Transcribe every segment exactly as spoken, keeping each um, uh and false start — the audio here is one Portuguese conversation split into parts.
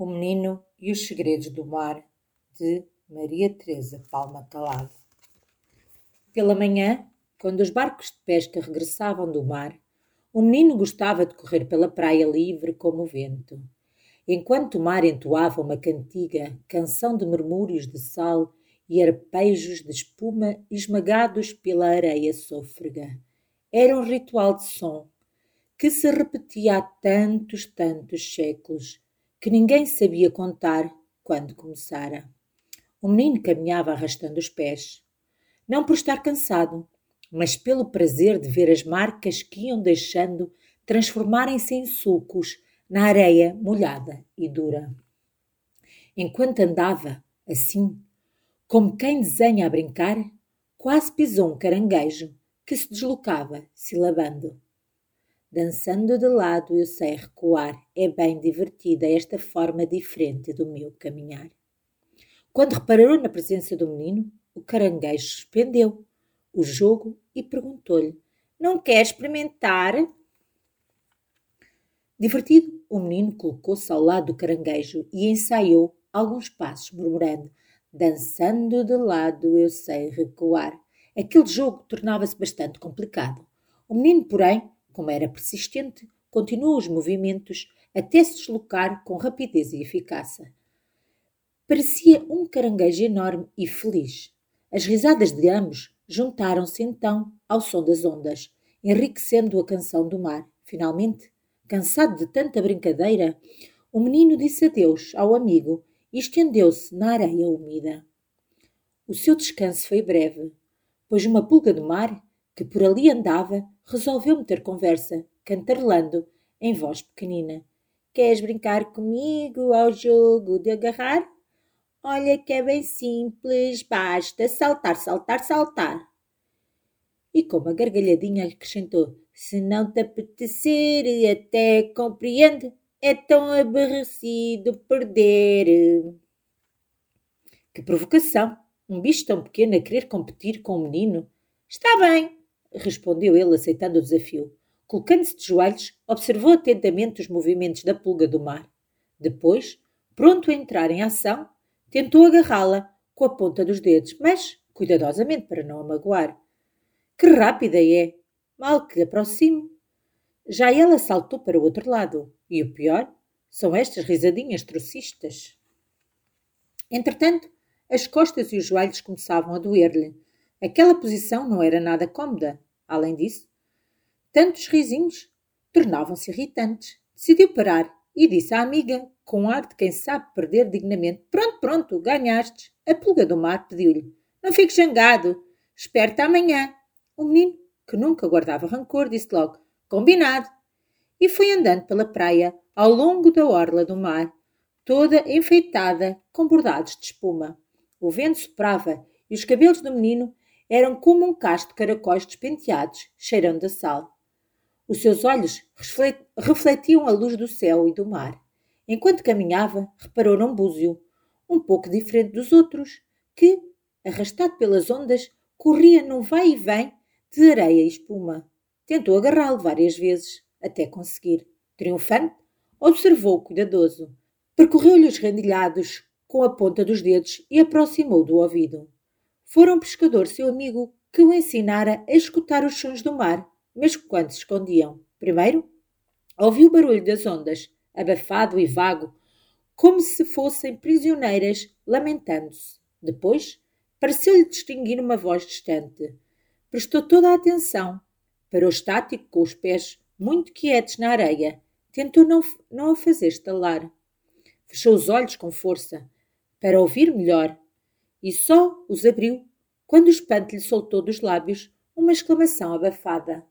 O Menino e os Segredos do Mar, de Maria Teresa Palma Calado. Pela manhã, quando os barcos de pesca regressavam do mar, o menino gostava de correr pela praia livre como o vento. Enquanto o mar entoava uma cantiga, canção de murmúrios de sal e arpejos de espuma esmagados pela areia sôfrega. Era um ritual de som que se repetia há tantos, tantos séculos, que ninguém sabia contar quando começara. O menino caminhava arrastando os pés, não por estar cansado, mas pelo prazer de ver as marcas que iam deixando transformarem-se em sulcos na areia molhada e dura. Enquanto andava, assim, como quem desenha a brincar, quase pisou um caranguejo que se deslocava, silabando. Dançando de lado eu sei recuar, é bem divertida esta forma diferente do meu caminhar. Quando reparou na presença do menino, o caranguejo suspendeu o jogo e perguntou-lhe: "Não quer experimentar?" Divertido, o menino colocou-se ao lado do caranguejo e ensaiou alguns passos, murmurando: "Dançando de lado eu sei recuar." Aquele jogo tornava-se bastante complicado. O menino, porém, como era persistente, continuou os movimentos até se deslocar com rapidez e eficácia. Parecia um caranguejo enorme e feliz. As risadas de ambos juntaram-se então ao som das ondas, enriquecendo a canção do mar. Finalmente, cansado de tanta brincadeira, o menino disse adeus ao amigo e estendeu-se na areia úmida. O seu descanso foi breve, pois uma pulga do mar, que por ali andava, resolveu meter conversa, cantarolando em voz pequenina: "Queres brincar comigo ao jogo de agarrar? Olha que é bem simples, basta saltar, saltar, saltar." E com uma gargalhadinha acrescentou: "Se não te apetecer, até compreendo, é tão aborrecido perder." Que provocação! Um bicho tão pequeno a querer competir com um menino. "Está bem", respondeu ele, aceitando o desafio. Colocando-se de joelhos, observou atentamente os movimentos da pulga do mar. Depois, pronto a entrar em ação, tentou agarrá-la com a ponta dos dedos, mas cuidadosamente para não a magoar. Que rápida é! Mal que aproximo, já ela saltou para o outro lado. E o pior são estas risadinhas trocistas. Entretanto, as costas e os joelhos começavam a doer-lhe. Aquela posição não era nada cômoda. Além disso, tantos risinhos tornavam-se irritantes. Decidiu parar e disse à amiga, com ar de quem sabe perder dignamente: "Pronto, pronto, ganhaste." A pulga do mar pediu-lhe: "Não fiques zangado, espere-te amanhã." O menino, que nunca guardava rancor, disse logo: "Combinado." E foi andando pela praia ao longo da orla do mar, toda enfeitada com bordados de espuma. O vento soprava e os cabelos do menino eram como um cacho de caracóis despenteados, cheirando a sal. Os seus olhos refletiam a luz do céu e do mar. Enquanto caminhava, reparou num búzio, um pouco diferente dos outros, que, arrastado pelas ondas, corria num vai e vem de areia e espuma. Tentou agarrá-lo várias vezes, até conseguir. Triunfante, observou-o cuidadoso. Percorreu-lhe os rendilhados com a ponta dos dedos e aproximou do ouvido. Fora um pescador, seu amigo, que o ensinara a escutar os sons do mar, mesmo quando se escondiam. Primeiro, ouviu o barulho das ondas, abafado e vago, como se fossem prisioneiras lamentando-se. Depois, pareceu-lhe distinguir uma voz distante. Prestou toda a atenção. Parou estático, com os pés muito quietos na areia. Tentou não, não a fazer estalar. Fechou os olhos com força, para ouvir melhor, e só os abriu quando o espanto lhe soltou dos lábios uma exclamação abafada.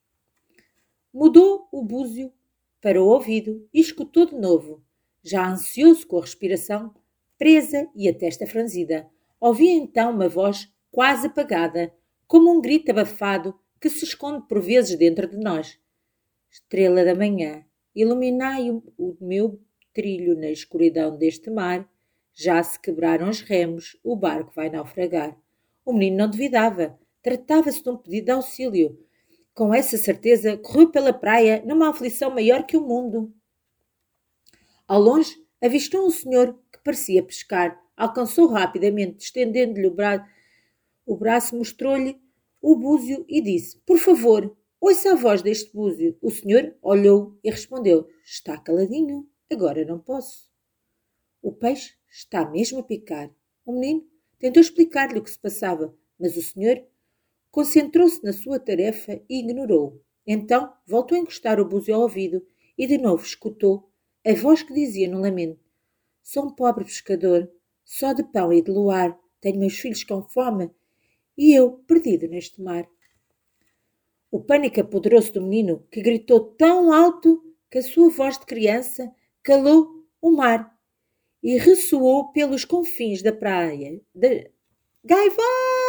Mudou o búzio para o ouvido e escutou de novo, já ansioso com a respiração presa e a testa franzida. Ouvia então uma voz quase apagada, como um grito abafado que se esconde por vezes dentro de nós. "Estrela da manhã, iluminai o, o meu trilho na escuridão deste mar. Já se quebraram os remos, o barco vai naufragar." O menino não duvidava. Tratava-se de um pedido de auxílio. Com essa certeza, correu pela praia numa aflição maior que o mundo. Ao longe, avistou um senhor que parecia pescar. Alcançou rapidamente, estendendo-lhe o, bra... o braço, mostrou-lhe o búzio e disse: Por favor, ouça a voz deste búzio. O senhor olhou e respondeu: Está caladinho, agora não posso. O peixe está mesmo a picar. O menino tentou explicar-lhe o que se passava, mas o senhor concentrou-se na sua tarefa e ignorou-o. Então voltou a encostar o búzio ao ouvido e de novo escutou a voz que dizia num lamento: Sou um pobre pescador, só de pão e de luar, tenho meus filhos com fome e eu perdido neste mar. O pânico apoderou-se do menino, que gritou tão alto que a sua voz de criança calou o mar e ressoou pelos confins da praia. De... Gaivotas!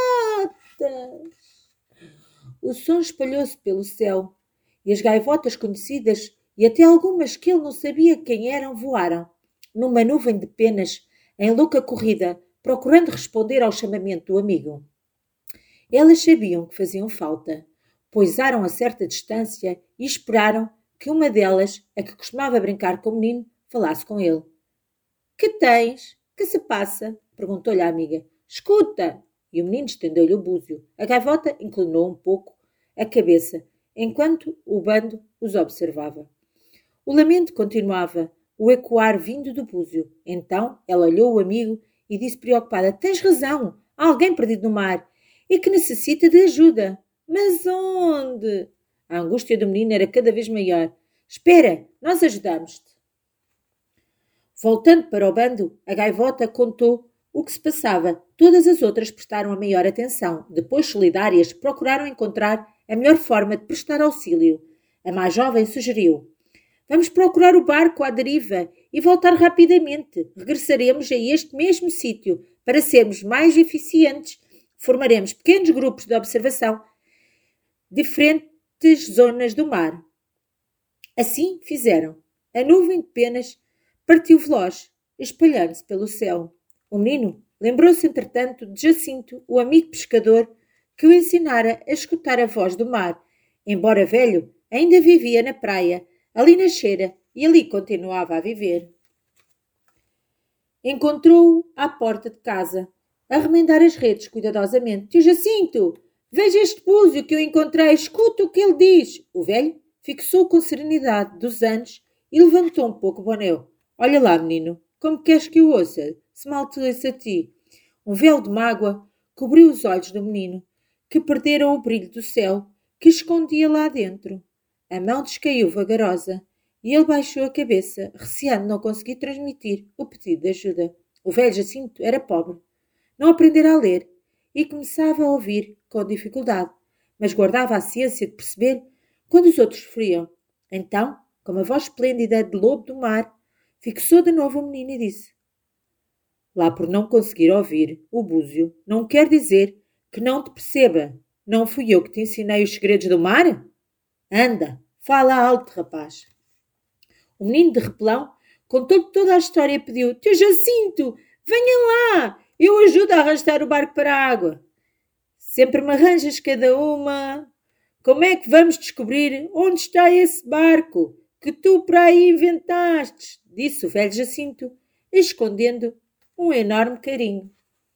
O som espalhou-se pelo céu e as gaivotas conhecidas e até algumas que ele não sabia quem eram voaram numa nuvem de penas em louca corrida, procurando responder ao chamamento do amigo. Elas sabiam que faziam falta, pousaram a certa distância e esperaram que uma delas, a que costumava brincar com o menino, falasse com ele. Que tens? Que se passa? Perguntou-lhe a amiga. Escuta! E o menino estendeu-lhe o búzio. A gaivota inclinou um pouco a cabeça, enquanto o bando os observava. O lamento continuava, o ecoar vindo do búzio. Então ela olhou o amigo e disse preocupada: Tens razão, há alguém perdido no mar e que necessita de ajuda. Mas onde? A angústia do menino era cada vez maior. Espera, nós ajudamos-te. Voltando para o bando, a gaivota contou o que se passava. Todas as outras prestaram a maior atenção. Depois, solidárias, procuraram encontrar a melhor forma de prestar auxílio. A mais jovem sugeriu: Vamos procurar o barco à deriva e voltar rapidamente. Regressaremos a este mesmo sítio para sermos mais eficientes. Formaremos pequenos grupos de observação, diferentes zonas do mar. Assim fizeram. A nuvem de penas partiu veloz, espalhando-se pelo céu. O menino lembrou-se, entretanto, de Jacinto, o amigo pescador, que o ensinara a escutar a voz do mar. Embora velho, ainda vivia na praia, ali nascera e ali continuava a viver. Encontrou-o à porta de casa, a remendar as redes cuidadosamente. Tio Jacinto, veja este búzio que eu encontrei, escuta o que ele diz. O velho fixou com serenidade dos anos e levantou um pouco o boné. Olha lá, menino, como queres que eu ouça, se mal te ouço a ti? Um véu de mágoa cobriu os olhos do menino, que perderam o brilho do céu que escondia lá dentro. A mão descaiu vagarosa e ele baixou a cabeça, receando não conseguir transmitir o pedido de ajuda. O velho Jacinto era pobre, não aprendera a ler e começava a ouvir com dificuldade, mas guardava a ciência de perceber quando os outros sofriam. Então, com uma voz esplêndida de lobo do mar, fixou de novo o menino e disse: Lá por não conseguir ouvir o búzio, não quer dizer que não te perceba. Não fui eu que te ensinei os segredos do mar? Anda, fala alto, rapaz. O menino de repelão contou-lhe toda a história e pediu: Tio Jacinto, venha lá, eu ajudo a arrastar o barco para a água. Sempre me arranjas cada uma. Como é que vamos descobrir onde está esse barco que tu para aí inventaste? Disse o velho Jacinto, escondendo um enorme carinho.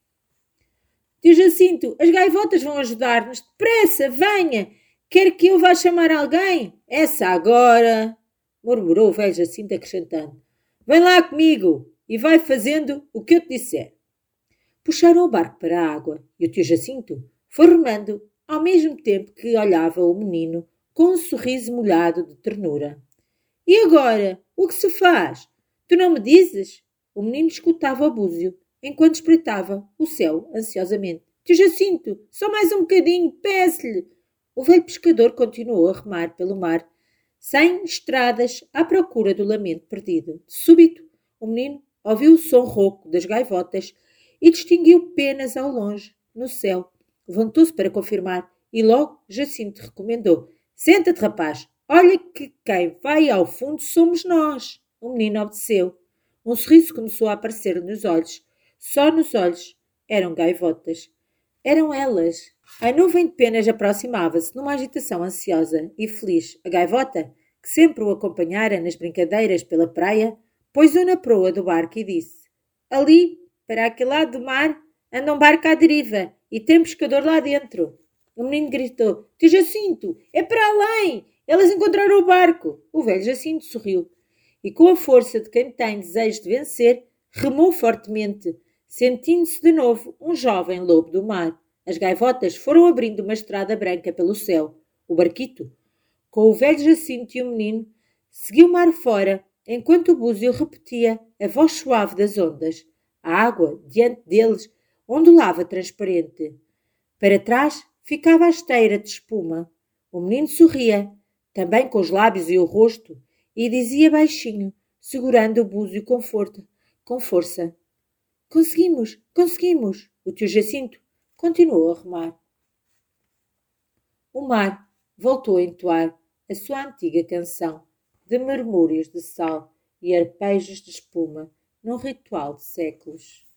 Tio Jacinto, as gaivotas vão ajudar-nos. Depressa, venha! Quer que eu vá chamar alguém? Essa agora! Murmurou o velho Jacinto, acrescentando: Vem lá comigo e vai fazendo o que eu te disser. Puxaram o barco para a água e o tio Jacinto foi remando, ao mesmo tempo que olhava o menino com um sorriso molhado de ternura. E agora, o que se faz? Tu não me dizes? O menino escutava o búzio, enquanto espreitava o céu ansiosamente. Tio Jacinto, só mais um bocadinho, peço-lhe. O velho pescador continuou a remar pelo mar, sem estradas, à procura do lamento perdido. De súbito, o menino ouviu o som rouco das gaivotas e distinguiu penas ao longe, no céu. Levantou-se para confirmar e logo Jacinto recomendou: Senta-te, rapaz, olha que quem vai ao fundo somos nós. O menino obedeceu. Um sorriso começou a aparecer nos olhos. Só nos olhos eram gaivotas. Eram elas. A nuvem de penas aproximava-se numa agitação ansiosa e feliz. A gaivota, que sempre o acompanhara nas brincadeiras pela praia, pôs-o na proa do barco e disse: ali, para aquele lado do mar, anda um barco à deriva e tem um pescador lá dentro. O menino gritou: tio Jacinto, é para além! Elas encontraram o barco! O velho Jacinto sorriu e, com a força de quem tem desejo de vencer, remou fortemente, sentindo-se de novo um jovem lobo do mar. As gaivotas foram abrindo uma estrada branca pelo céu. O barquito, com o velho Jacinto e o menino, seguiu o mar fora, enquanto o búzio repetia a voz suave das ondas. A água, diante deles, ondulava transparente. Para trás ficava a esteira de espuma. O menino sorria, também com os lábios e o rosto, e dizia baixinho, segurando o búzio com, força, com força: conseguimos, conseguimos. O tio Jacinto continuou a remar. O mar voltou a entoar a sua antiga canção de murmúrios de sal e arpejos de espuma num ritual de séculos.